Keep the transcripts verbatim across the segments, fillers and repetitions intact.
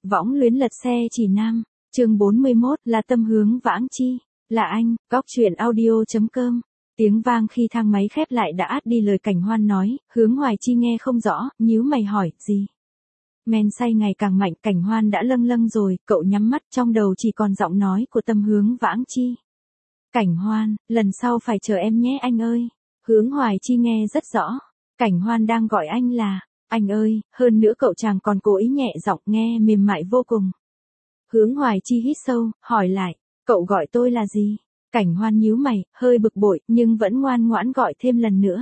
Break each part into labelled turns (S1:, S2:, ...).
S1: Võng luyến lật xe chỉ nam, chương bốn mươi mốt là tâm hướng vãng chi, là anh, góc truyện audio.com. Tiếng vang khi thang máy khép lại đã át đi lời Cảnh Hoan nói, Hướng Hoài Chi nghe không rõ, nhíu mày hỏi, gì? Men say ngày càng mạnh, Cảnh Hoan đã lâng lâng rồi, cậu nhắm mắt trong đầu chỉ còn giọng nói của tâm hướng vãng chi. Cảnh Hoan, lần sau phải chờ em nhé anh ơi. Hướng Hoài Chi nghe rất rõ, Cảnh Hoan đang gọi anh là, anh ơi, hơn nữa cậu chàng còn cố ý nhẹ giọng nghe mềm mại vô cùng. Hướng Hoài Chi hít sâu, hỏi lại, cậu gọi tôi là gì? Cảnh Hoan nhíu mày, hơi bực bội, nhưng vẫn ngoan ngoãn gọi thêm lần nữa.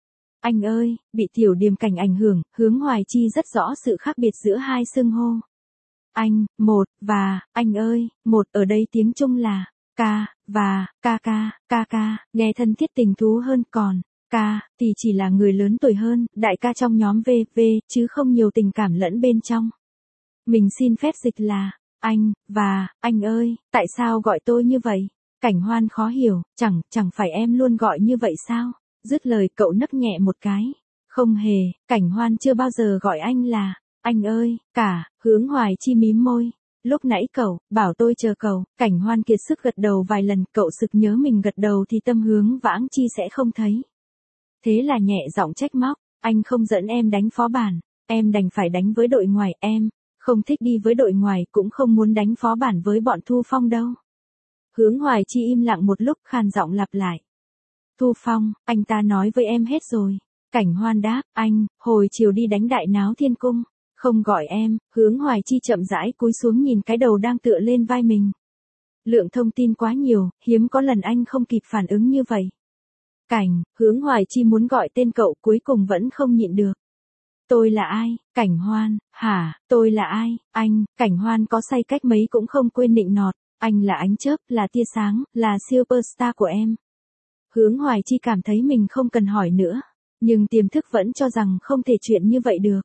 S1: Anh ơi, bị tiểu điềm cảnh ảnh hưởng, Hướng Hoài Chi rất rõ sự khác biệt giữa hai xưng hô. Anh, một, và, anh ơi, một ở đây tiếng Trung là, ca, và, ca ca, ca ca, nghe thân thiết tình thú hơn, còn, ca, thì chỉ là người lớn tuổi hơn, đại ca trong nhóm vê vê, chứ không nhiều tình cảm lẫn bên trong. Mình xin phép dịch là, anh, và, anh ơi, tại sao gọi tôi như vậy? Cảnh Hoan khó hiểu, chẳng, chẳng phải em luôn gọi như vậy sao? Dứt lời cậu nấc nhẹ một cái. Không hề, Cảnh Hoan chưa bao giờ gọi anh là, anh ơi, cả, Hướng Hoài Chi mím môi. Lúc nãy cậu, bảo tôi chờ cậu, Cảnh Hoan kiệt sức gật đầu vài lần, cậu sực nhớ mình gật đầu thì tâm hướng vãng chi sẽ không thấy. Thế là nhẹ giọng trách móc, anh không dẫn em đánh phó bản, em đành phải đánh với đội ngoài, em không thích đi với đội ngoài, cũng không muốn đánh phó bản với bọn Thu Phong đâu. Hướng Hoài Chi im lặng một lúc, khàn giọng lặp lại. Thu Phong, anh ta nói với em hết rồi. Cảnh Hoan đáp, anh, hồi chiều đi đánh đại náo thiên cung, không gọi em. Hướng Hoài Chi chậm rãi cúi xuống nhìn cái đầu đang tựa lên vai mình. Lượng thông tin quá nhiều, hiếm có lần anh không kịp phản ứng như vậy. Cảnh, Hướng Hoài Chi muốn gọi tên cậu, cuối cùng vẫn không nhịn được. Tôi là ai? Cảnh Hoan, hả, tôi là ai? Anh, Cảnh Hoan có say cách mấy cũng không quên nịnh nọt. Anh là ánh chớp, là tia sáng, là superstar của em. Hướng Hoài Chi cảm thấy mình không cần hỏi nữa, nhưng tiềm thức vẫn cho rằng không thể chuyện như vậy được.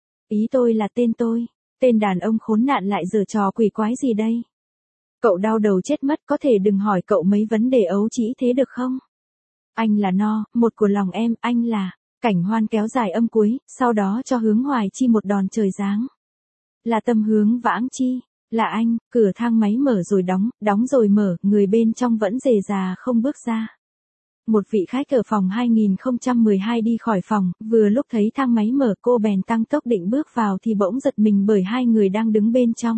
S1: Ý tôi là tên tôi, tên đàn ông khốn nạn lại giở trò quỷ quái gì đây? Cậu đau đầu chết mất, có thể đừng hỏi cậu mấy vấn đề ấu trĩ thế được không? Anh là No, một của lòng em, anh là... Cảnh Hoan kéo dài âm cuối, sau đó cho Hướng Hoài Chi một đòn trời giáng. Là tâm hướng vãng chi. Là anh, cửa thang máy mở rồi đóng, đóng rồi mở, người bên trong vẫn rề rà không bước ra. Một vị khách ở phòng hai nghìn không trăm mười hai đi khỏi phòng, vừa lúc thấy thang máy mở cô bèn tăng tốc định bước vào thì bỗng giật mình bởi hai người đang đứng bên trong.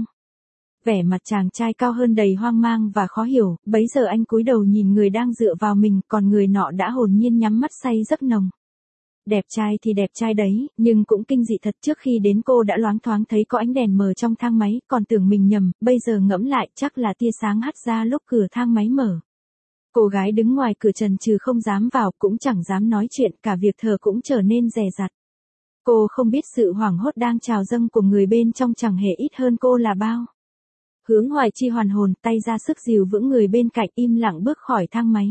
S1: Vẻ mặt chàng trai cao hơn đầy hoang mang và khó hiểu, bấy giờ anh cúi đầu nhìn người đang dựa vào mình, còn người nọ đã hồn nhiên nhắm mắt say giấc nồng. Đẹp trai thì đẹp trai đấy, nhưng cũng kinh dị thật, trước khi đến cô đã loáng thoáng thấy có ánh đèn mờ trong thang máy, còn tưởng mình nhầm, bây giờ ngẫm lại chắc là tia sáng hắt ra lúc cửa thang máy mở. Cô gái đứng ngoài cửa trần trừ không dám vào, cũng chẳng dám nói chuyện, cả việc thở cũng trở nên dè dặt. Cô không biết sự hoảng hốt đang trào dâng của người bên trong chẳng hề ít hơn cô là bao. Hướng Hoài Chi hoàn hồn, tay ra sức dìu vững người bên cạnh, im lặng bước khỏi thang máy.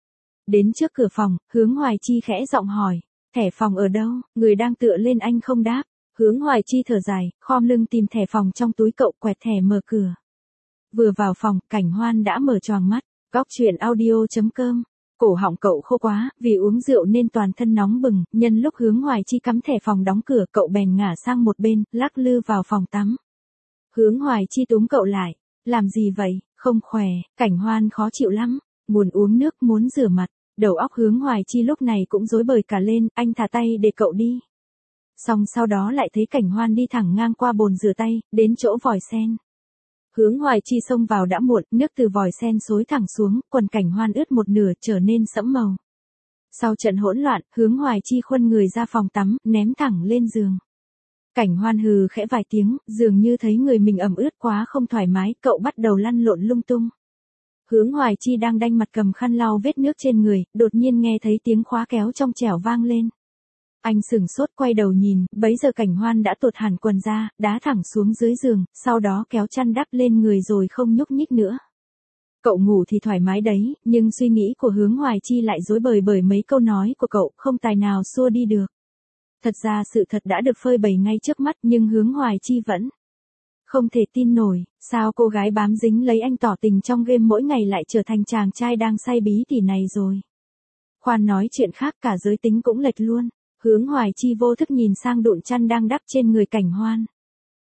S1: Đến trước cửa phòng, Hướng Hoài Chi khẽ giọng hỏi. Thẻ phòng ở đâu? Người đang tựa lên anh không đáp. Hướng Hoài Chi thở dài, khom lưng tìm thẻ phòng trong túi cậu, quẹt thẻ mở cửa. Vừa vào phòng, Cảnh Hoan đã mở choàng mắt. Góc truyện audio.com. Cổ họng cậu khô quá, vì uống rượu nên toàn thân nóng bừng, nhân lúc Hướng Hoài Chi cắm thẻ phòng đóng cửa, cậu bèn ngả sang một bên, lắc lư vào phòng tắm. Hướng Hoài Chi túm cậu lại. Làm gì vậy? Không khỏe. Cảnh Hoan khó chịu lắm. Muốn uống nước, muốn rửa mặt. Đầu óc Hướng Hoài Chi lúc này cũng rối bời cả lên, anh thả tay để cậu đi. Xong sau đó lại thấy Cảnh Hoan đi thẳng ngang qua bồn rửa tay, đến chỗ vòi sen. Hướng Hoài Chi xông vào đã muộn, nước từ vòi sen xối thẳng xuống, quần Cảnh Hoan ướt một nửa trở nên sẫm màu. Sau trận hỗn loạn, Hướng Hoài Chi khuân người ra phòng tắm, ném thẳng lên giường. Cảnh Hoan hừ khẽ vài tiếng, dường như thấy người mình ẩm ướt quá không thoải mái, cậu bắt đầu lăn lộn lung tung. Hướng Hoài Chi đang đanh mặt cầm khăn lau vết nước trên người, đột nhiên nghe thấy tiếng khóa kéo trong trẻo vang lên. Anh sửng sốt quay đầu nhìn, bấy giờ Cảnh Hoan đã tuột hẳn quần ra, đá thẳng xuống dưới giường, sau đó kéo chăn đắp lên người rồi không nhúc nhích nữa. Cậu ngủ thì thoải mái đấy, nhưng suy nghĩ của Hướng Hoài Chi lại rối bời bởi mấy câu nói của cậu, không tài nào xua đi được. Thật ra sự thật đã được phơi bày ngay trước mắt, nhưng Hướng Hoài Chi vẫn không thể tin nổi, sao cô gái bám dính lấy anh tỏ tình trong game mỗi ngày lại trở thành chàng trai đang say bí tỉ này rồi. Khoan nói chuyện khác, cả giới tính cũng lệch luôn. Hướng Hoài Chi vô thức nhìn sang đụn chăn đang đắp trên người Cảnh Hoan.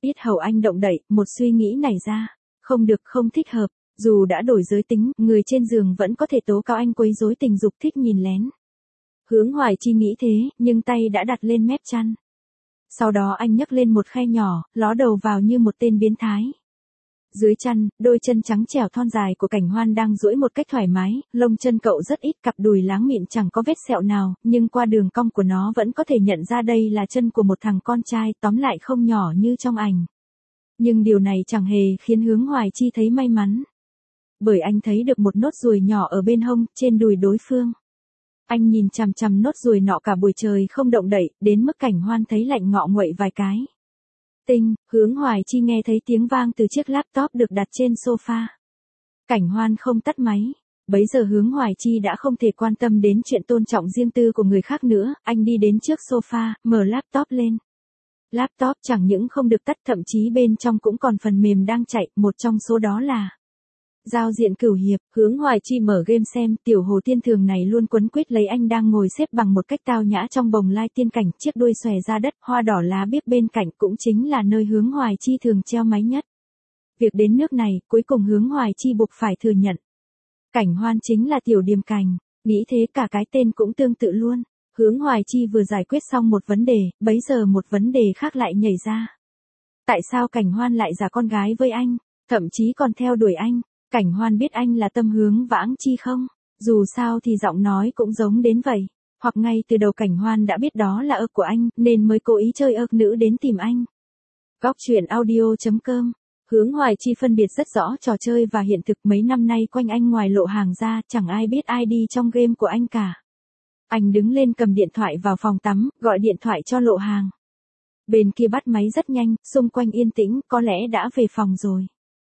S1: Yết hầu anh động đậy, một suy nghĩ nảy ra. Không được, không thích hợp. Dù đã đổi giới tính, người trên giường vẫn có thể tố cáo anh quấy rối tình dục, thích nhìn lén. Hướng Hoài Chi nghĩ thế, nhưng tay đã đặt lên mép chăn. Sau đó anh nhấc lên một khe nhỏ, ló đầu vào như một tên biến thái. Dưới chăn, đôi chân trắng trẻo thon dài của Cảnh Hoan đang duỗi một cách thoải mái, lông chân cậu rất ít, cặp đùi láng mịn chẳng có vết sẹo nào, nhưng qua đường cong của nó vẫn có thể nhận ra đây là chân của một thằng con trai, tóm lại không nhỏ như trong ảnh. Nhưng điều này chẳng hề khiến Hướng Hoài Chi thấy may mắn. Bởi anh thấy được một nốt ruồi nhỏ ở bên hông, trên đùi đối phương. Anh nhìn chằm chằm nốt ruồi nọ cả buổi trời không động đậy, đến mức Cảnh Hoan thấy lạnh ngọ nguậy vài cái. Tinh, Hướng Hoài Chi nghe thấy tiếng vang từ chiếc laptop được đặt trên sofa. Cảnh Hoan không tắt máy. Bấy giờ Hướng Hoài Chi đã không thể quan tâm đến chuyện tôn trọng riêng tư của người khác nữa, anh đi đến trước sofa, mở laptop lên. Laptop chẳng những không được tắt, thậm chí bên trong cũng còn phần mềm đang chạy, một trong số đó là giao diện cửu hiệp. Hướng Hoài Chi mở game xem, tiểu hồ tiên thường này luôn quấn quýt lấy anh đang ngồi xếp bằng một cách tao nhã trong bồng lai tiên cảnh, chiếc đuôi xòe ra đất, hoa đỏ lá biếc bên cạnh cũng chính là nơi Hướng Hoài Chi thường treo máy nhất. Việc đến nước này, cuối cùng Hướng Hoài Chi buộc phải thừa nhận. Cảnh Hoan chính là tiểu điềm cành, nghĩ thế cả cái tên cũng tương tự luôn. Hướng Hoài Chi vừa giải quyết xong một vấn đề, bấy giờ một vấn đề khác lại nhảy ra. Tại sao Cảnh Hoan lại giả con gái với anh, thậm chí còn theo đuổi anh? Cảnh Hoan biết anh là Tâm Hướng Vãng Chi không? Dù sao thì giọng nói cũng giống đến vậy. Hoặc ngay từ đầu Cảnh Hoan đã biết đó là ơ của anh, nên mới cố ý chơi ơ nữ đến tìm anh. Góc truyện audio chấm com. Hướng Hoài Chi phân biệt rất rõ trò chơi và hiện thực. Mấy năm nay quanh anh ngoài Lộ Hàng ra, chẳng ai biết i đê trong game của anh cả. Anh đứng lên cầm điện thoại vào phòng tắm, gọi điện thoại cho Lộ Hàng. Bên kia bắt máy rất nhanh, xung quanh yên tĩnh, có lẽ đã về phòng rồi.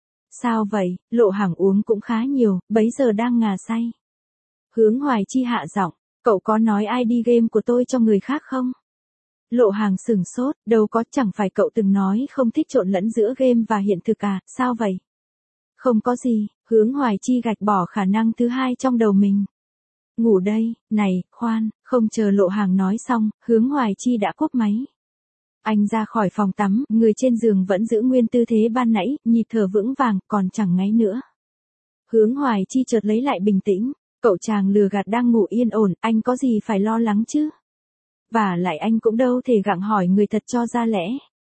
S1: Sao vậy? Lộ Hàng uống cũng khá nhiều, bấy giờ đang ngà say. Hướng Hoài Chi hạ giọng, cậu có nói i đê game của tôi cho người khác không? Lộ Hàng sửng sốt, đâu có, chẳng phải cậu từng nói không thích trộn lẫn giữa game và hiện thực à, sao vậy? Không có gì, Hướng Hoài Chi gạch bỏ khả năng thứ hai trong đầu mình. Ngủ đây, này, khoan, không chờ Lộ Hàng nói xong, Hướng Hoài Chi đã cúp máy. Anh ra khỏi phòng tắm, người trên giường vẫn giữ nguyên tư thế ban nãy, nhịp thở vững vàng, còn chẳng ngáy nữa. Hướng Hoài Chi chợt lấy lại bình tĩnh, cậu chàng lừa gạt đang ngủ yên ổn, anh có gì phải lo lắng chứ? Và lại anh cũng đâu thể gặng hỏi người thật cho ra lẽ.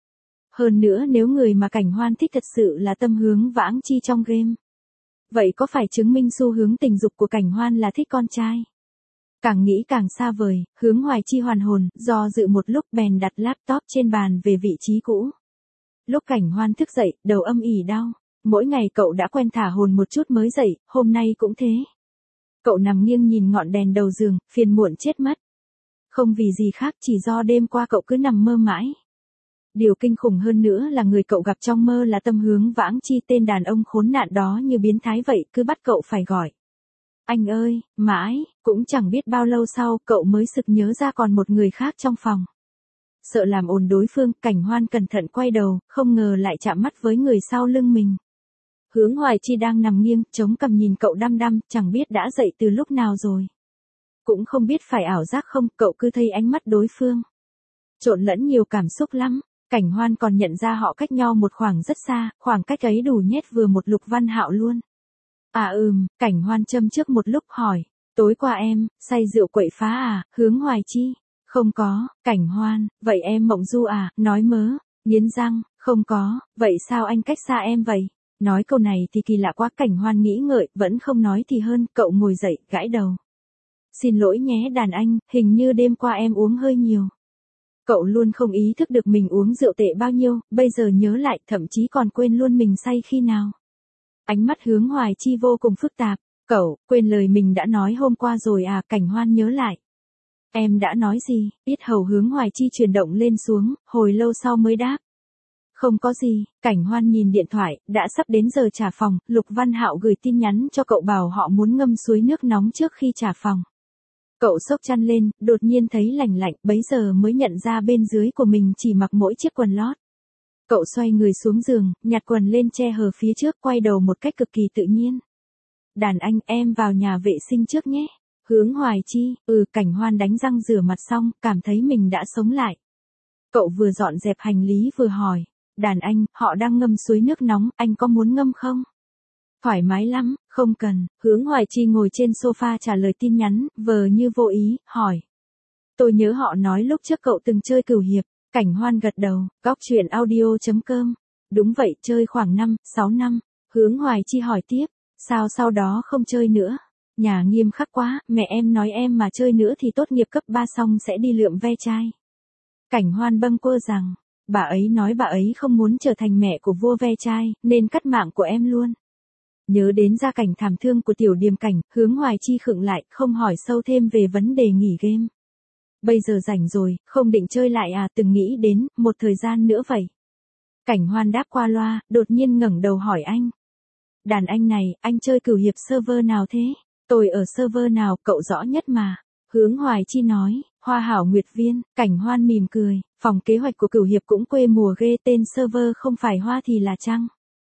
S1: Hơn nữa nếu người mà Cảnh Hoan thích thật sự là Tâm Hướng Vãng Chi trong game. Vậy có phải chứng minh xu hướng tình dục của Cảnh Hoan là thích con trai? Càng nghĩ càng xa vời, Hướng Hoài Chi hoàn hồn, do dự một lúc bèn đặt laptop trên bàn về vị trí cũ. Lúc Cảnh Hoan thức dậy, đầu âm ỉ đau. Mỗi ngày cậu đã quen thả hồn một chút mới dậy, hôm nay cũng thế. Cậu nằm nghiêng nhìn ngọn đèn đầu giường, phiền muộn chết mất. Không vì gì khác, chỉ do đêm qua cậu cứ nằm mơ mãi. Điều kinh khủng hơn nữa là người cậu gặp trong mơ là Tâm Hướng Vãng Chi, tên đàn ông khốn nạn đó như biến thái vậy, cứ bắt cậu phải gọi. Anh ơi, mãi, cũng chẳng biết bao lâu sau, cậu mới sực nhớ ra còn một người khác trong phòng. Sợ làm ồn đối phương, Cảnh Hoan cẩn thận quay đầu, không ngờ lại chạm mắt với người sau lưng mình. Hướng Hoài Chi đang nằm nghiêng, chống cằm nhìn cậu đăm đăm, chẳng biết đã dậy từ lúc nào rồi. Cũng không biết phải ảo giác không, cậu cứ thấy ánh mắt đối phương. Trộn lẫn nhiều cảm xúc lắm, Cảnh Hoan còn nhận ra họ cách nhau một khoảng rất xa, khoảng cách ấy đủ nhét vừa một Lục Văn Hạo luôn. À ừm, Cảnh Hoan châm trước một lúc hỏi, tối qua em, say rượu quậy phá à, Hướng Hoài Chi? Không có, Cảnh Hoan, vậy em mộng du à, nói mớ, nghiến răng, không có, vậy sao anh cách xa em vậy? Nói câu này thì kỳ lạ quá, Cảnh Hoan nghĩ ngợi, vẫn không nói thì hơn, cậu ngồi dậy, gãi đầu. Xin lỗi nhé đàn anh, hình như đêm qua em uống hơi nhiều. Cậu luôn không ý thức được mình uống rượu tệ bao nhiêu, bây giờ nhớ lại, thậm chí còn quên luôn mình say khi nào. Ánh mắt Hướng Hoài Chi vô cùng phức tạp, cậu, quên lời mình đã nói hôm qua rồi à, Cảnh Hoan nhớ lại. Em đã nói gì, yết hầu Hướng Hoài Chi chuyển động lên xuống, hồi lâu sau mới đáp. Không có gì, Cảnh Hoan nhìn điện thoại, đã sắp đến giờ trả phòng, Lục Văn Hạo gửi tin nhắn cho cậu bảo họ muốn ngâm suối nước nóng trước khi trả phòng. Cậu xốc chăn lên, đột nhiên thấy lạnh lạnh, bấy giờ mới nhận ra bên dưới của mình chỉ mặc mỗi chiếc quần lót. Cậu xoay người xuống giường, nhặt quần lên che hờ phía trước, quay đầu một cách cực kỳ tự nhiên. Đàn anh, em vào nhà vệ sinh trước nhé. Hướng Hoài Chi, ừ, Cảnh Hoan đánh răng rửa mặt xong, cảm thấy mình đã sống lại. Cậu vừa dọn dẹp hành lý vừa hỏi, Đàn anh, họ đang ngâm suối nước nóng, anh có muốn ngâm không? Thoải mái lắm, không cần. Hướng Hoài Chi ngồi trên sofa trả lời tin nhắn, vờ như vô ý, hỏi. Tôi nhớ họ nói lúc trước cậu từng chơi cửu hiệp. Cảnh Hoan gật đầu, góc chuyện audio.com. Đúng vậy, chơi khoảng năm, sáu năm. Hướng Hoài Chi hỏi tiếp, sao sau đó không chơi nữa? Nhà nghiêm khắc quá, mẹ em nói em mà chơi nữa thì tốt nghiệp cấp ba xong sẽ đi lượm ve chai. Cảnh Hoan bâng quơ rằng, bà ấy nói bà ấy không muốn trở thành mẹ của vua ve chai, nên cắt mạng của em luôn. Nhớ đến gia cảnh thảm thương của tiểu Điềm Cảnh, Hướng Hoài Chi khựng lại, không hỏi sâu thêm về vấn đề nghỉ game. Bây giờ rảnh rồi, không định chơi lại à, từng nghĩ đến, một thời gian nữa vậy. Cảnh Hoan đáp qua loa, đột nhiên ngẩng đầu hỏi anh. Đàn anh này, anh chơi cửu hiệp server nào thế? Tôi ở server nào, cậu rõ nhất mà. Hướng Hoài Chi nói, Hoa Hảo Nguyệt Viên. Cảnh Hoan mỉm cười, phòng kế hoạch của cửu hiệp cũng quê mùa ghê, tên server không phải Hoa thì là Trăng.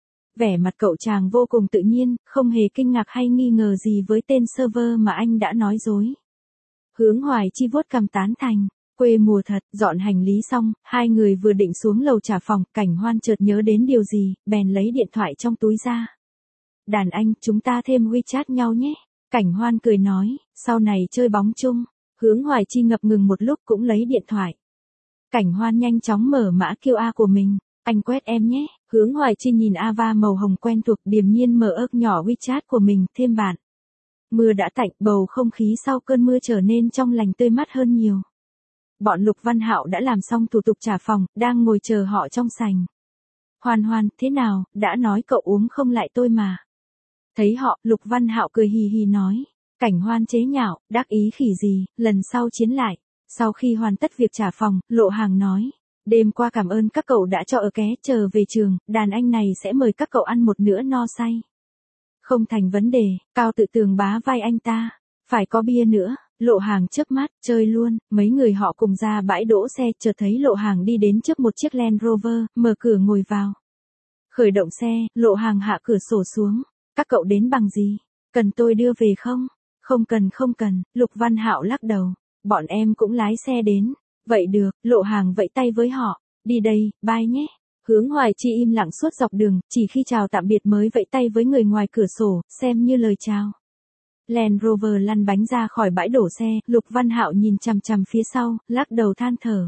S1: Vẻ mặt cậu chàng vô cùng tự nhiên, không hề kinh ngạc hay nghi ngờ gì với tên server mà anh đã nói dối. Hướng Hoài Chi vuốt cằm tán thành, quê mùa thật. Dọn hành lý xong, hai người vừa định xuống lầu trả phòng, Cảnh Hoan chợt nhớ đến điều gì, bèn lấy điện thoại trong túi ra. Đàn anh, chúng ta thêm WeChat nhau nhé. Cảnh Hoan cười nói, sau này chơi bóng chung. Hướng Hoài Chi ngập ngừng một lúc cũng lấy điện thoại. Cảnh Hoan nhanh chóng mở mã quy rờ của mình. Anh quét em nhé. Hướng Hoài Chi nhìn Ava màu hồng quen thuộc, điềm nhiên mở ức nhỏ WeChat của mình, thêm bạn. Mưa đã tạnh, bầu không khí sau cơn mưa trở nên trong lành tươi mát hơn nhiều. Bọn Lục Văn Hạo đã làm xong thủ tục trả phòng, đang ngồi chờ họ trong sảnh. Hoan Hoan, thế nào, đã nói cậu uống không lại tôi mà. Thấy họ, Lục Văn Hạo cười hì hì nói. Cảnh Hoan chế nhạo, đắc ý khỉ gì, lần sau chiến lại. Sau khi hoàn tất việc trả phòng, Lộ Hàng nói. Đêm qua cảm ơn các cậu đã cho ở ké, chờ về trường, đàn anh này sẽ mời các cậu ăn một bữa no say. Không thành vấn đề, Cao Tự Tường bá vai anh ta. Phải có bia nữa. Lộ Hàng chớp mắt, chơi luôn. Mấy người họ cùng ra bãi đỗ xe, chợt thấy Lộ Hàng đi đến trước một chiếc Land Rover, mở cửa ngồi vào. Khởi động xe, Lộ Hàng hạ cửa sổ xuống. Các cậu đến bằng gì? Cần tôi đưa về không? Không cần không cần, Lục Văn Hạo lắc đầu. Bọn em cũng lái xe đến. Vậy được, Lộ Hàng vẫy tay với họ. Đi đây, bye nhé. Hướng Hoài Chi im lặng suốt dọc đường, chỉ khi chào tạm biệt mới vẫy tay với người ngoài cửa sổ, xem như lời chào. Land Rover lăn bánh ra khỏi bãi đổ xe, Lục Văn Hạo nhìn chằm chằm phía sau, lắc đầu than thở.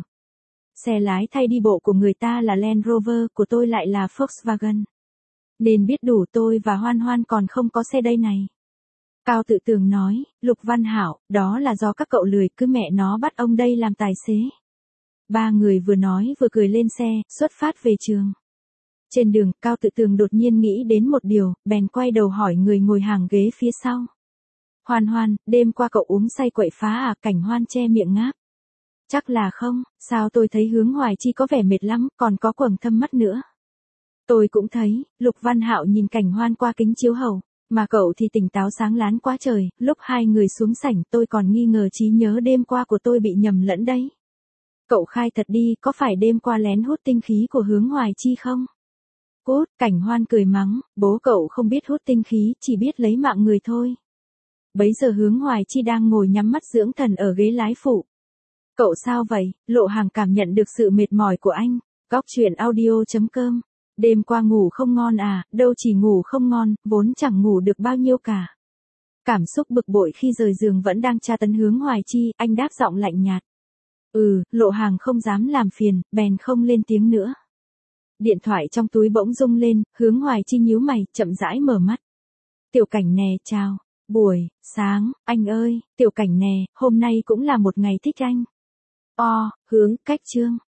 S1: Xe lái thay đi bộ của người ta là Land Rover, của tôi lại là Volkswagen. Nên biết đủ, tôi và Hoan Hoan còn không có xe đây này. Cao Tự Tường nói, Lục Văn Hạo, đó là do các cậu lười, cứ mẹ nó bắt ông đây làm tài xế. Ba người vừa nói vừa cười lên xe, xuất phát về trường. Trên đường, Cao Tự Tường đột nhiên nghĩ đến một điều, bèn quay đầu hỏi người ngồi hàng ghế phía sau. Hoan Hoan, đêm qua cậu uống say quậy phá à? Cảnh Hoan che miệng ngáp. Chắc là không, sao tôi thấy Hướng Hoài Chi có vẻ mệt lắm, còn có quầng thâm mắt nữa. Tôi cũng thấy. Lục Văn Hạo nhìn Cảnh Hoan qua kính chiếu hậu, mà cậu thì tỉnh táo sáng láng quá trời. Lúc hai người xuống sảnh, tôi còn nghi ngờ trí nhớ đêm qua của tôi bị nhầm lẫn đấy. Cậu khai thật đi, có phải đêm qua lén hút tinh khí của Hướng Hoài Chi không? Cút, Cảnh Hoan cười mắng, bố cậu không biết hút tinh khí, chỉ biết lấy mạng người thôi. Bấy giờ Hướng Hoài Chi đang ngồi nhắm mắt dưỡng thần ở ghế lái phụ. Cậu sao vậy? Lộ Hàng cảm nhận được sự mệt mỏi của anh. Góc chuyện audio.com. Đêm qua ngủ không ngon à? Đâu chỉ ngủ không ngon, vốn chẳng ngủ được bao nhiêu cả. Cảm xúc bực bội khi rời giường vẫn đang tra tấn Hướng Hoài Chi, anh đáp giọng lạnh nhạt. Ừ, Lộ Hàng không dám làm phiền, bèn không lên tiếng nữa. Điện thoại trong túi bỗng rung lên, Hướng Hoài Chi nhíu mày, chậm rãi mở mắt. Tiểu Cảnh nè, chào. Buổi sáng, anh ơi, Tiểu Cảnh nè, hôm nay cũng là một ngày thích anh. O, Hướng, cách chương.